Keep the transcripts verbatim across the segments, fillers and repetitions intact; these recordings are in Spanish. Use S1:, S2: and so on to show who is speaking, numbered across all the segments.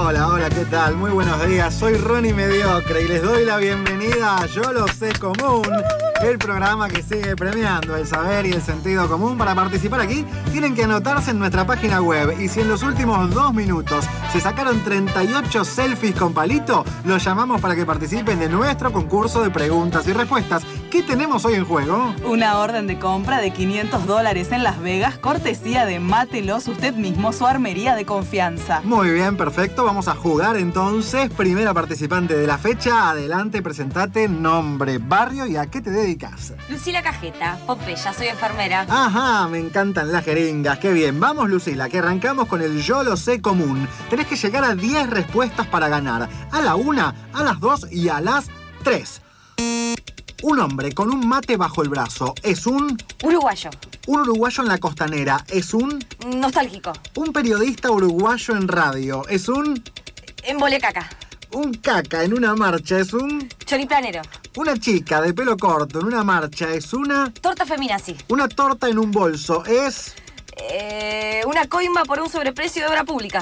S1: Hola, hola, ¿qué tal? Muy buenos días, soy Ronnie Mediocre y les doy la bienvenida a Yo Lo Sé Común, el programa que sigue premiando el saber y el sentido común. Para participar aquí tienen que anotarse en nuestra página web y si en los últimos dos minutos se sacaron treinta y ocho selfies con palito, los llamamos para que participen de nuestro concurso de preguntas y respuestas. ¿Qué tenemos hoy en juego?
S2: Una orden de compra de quinientos dólares en Las Vegas, cortesía de Mátelos usted mismo, su armería de confianza.
S1: Muy bien, perfecto. Vamos a jugar entonces. Primera participante de la fecha. Adelante, presentate, nombre, barrio y a qué te dedicas.
S3: Lucila Cajeta, Pompeya, soy enfermera.
S1: Ajá, me encantan las jeringas. Qué bien. Vamos, Lucila, que arrancamos con el Yo Lo Sé Común. Tenés que llegar a diez respuestas para ganar. A la una, a las dos y a las tres. Un hombre con un mate bajo el brazo es un...
S3: Uruguayo.
S1: Un uruguayo en la costanera es un...
S3: Nostálgico.
S1: Un periodista uruguayo en radio es un...
S3: Embole caca.
S1: Un caca en una marcha es un...
S3: Choriplanero.
S1: Una chica de pelo corto en una marcha es una...
S3: Torta feminazi.
S1: Una torta en un bolso es...
S3: Eh, una coima por un sobreprecio de obra pública.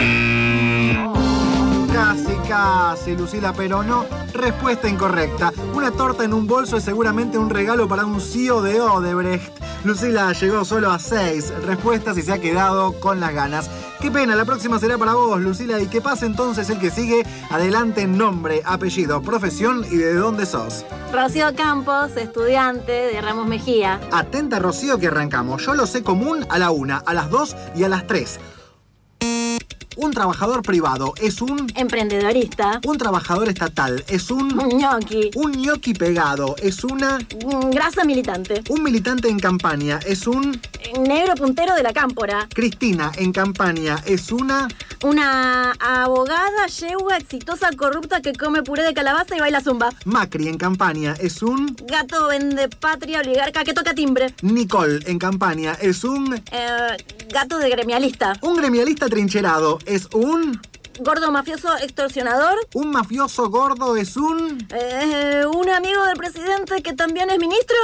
S1: Casi, casi, Lucila, pero no. Respuesta incorrecta. Una torta en un bolso es seguramente un regalo para un C E O de Odebrecht. Lucila llegó solo a seis respuestas y se ha quedado con las ganas. Qué pena, la próxima será para vos, Lucila. Y que pase entonces el que sigue. Adelante, nombre, apellido, profesión y de dónde sos.
S4: Rocío Campos, estudiante de Ramos Mejía.
S1: Atenta, Rocío, que arrancamos. Yo Lo Sé Común a la una, a las dos y a las tres. Un trabajador privado es un...
S4: Emprendedorista.
S1: Un trabajador estatal es un...
S4: Un ñoqui.
S1: Un ñoqui pegado es una...
S4: Grasa militante.
S1: Un militante en campaña es un...
S4: Negro puntero de la cámpora.
S1: Cristina en campaña es una...
S4: Una abogada, yegua, exitosa, corrupta que come puré de calabaza y baila zumba.
S1: Macri en campaña es un...
S4: Gato vende patria, oligarca que toca timbre.
S1: Nicole en campaña es un...
S4: Eh, gato de gremialista.
S1: Un gremialista trincherado es un...
S4: Gordo mafioso extorsionador.
S1: Un mafioso gordo es un...
S4: Eh, un amigo del presidente que también es ministro.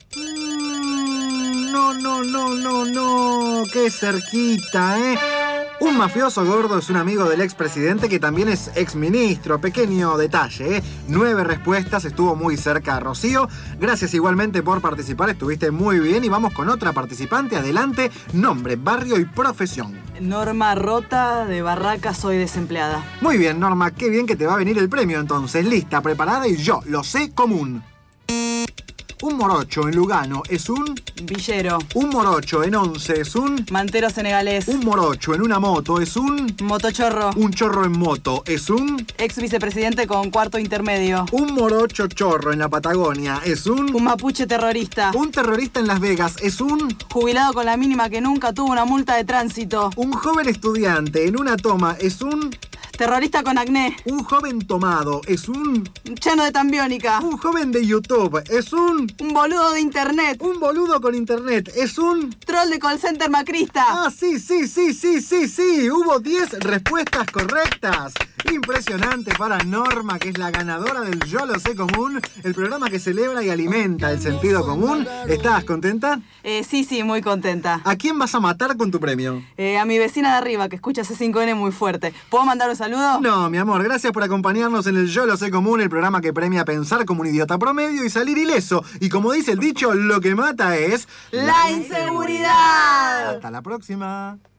S1: Mm, no, no, no, no, no. Qué cerquita, ¿eh? Un mafioso gordo es un amigo del expresidente que también es exministro. Pequeño detalle, ¿eh? Nueve respuestas, estuvo muy cerca, Rocío. Gracias igualmente por participar, estuviste muy bien. Y vamos con otra participante. Adelante, nombre, barrio y profesión.
S2: Norma Rota, de Barraca, soy desempleada.
S1: Muy bien, Norma, qué bien que te va a venir el premio entonces. Lista, preparada y Yo Lo Sé Común. Un morocho en Lugano es un...
S2: Villero.
S1: Un morocho en Once es un...
S2: Mantero senegalés.
S1: Un morocho en una moto es un...
S2: Motochorro.
S1: Un chorro en moto es un...
S2: Ex vicepresidente con cuarto intermedio.
S1: Un morocho chorro en la Patagonia es un...
S2: Un mapuche terrorista.
S1: Un terrorista en Las Vegas es un...
S2: Jubilado con la mínima que nunca tuvo una multa de tránsito.
S1: Un joven estudiante en una toma es un...
S2: Terrorista con acné.
S1: Un joven tomado es un...
S2: Chano de tambiónica.
S1: Un joven de YouTube es un...
S2: Un boludo de internet.
S1: Un boludo con internet es un...
S2: Troll de call center macrista.
S1: Ah, sí, sí, sí, sí, sí, sí. Hubo diez respuestas correctas. Impresionante para Norma, que es la ganadora del Yo Lo Sé Común, el programa que celebra y alimenta el sentido común. ¿Estás contenta?
S2: Eh, sí, sí, muy contenta.
S1: ¿A quién vas a matar con tu premio?
S2: Eh, a mi vecina de arriba, que escucha C cinco N muy fuerte. ¿Puedo mandar un saludo?
S1: No, mi amor, gracias por acompañarnos en el Yo Lo Sé Común, el programa que premia pensar como un idiota promedio y salir ileso. Y como dice el dicho, lo que mata es...
S2: ¡la inseguridad!
S1: Hasta la próxima.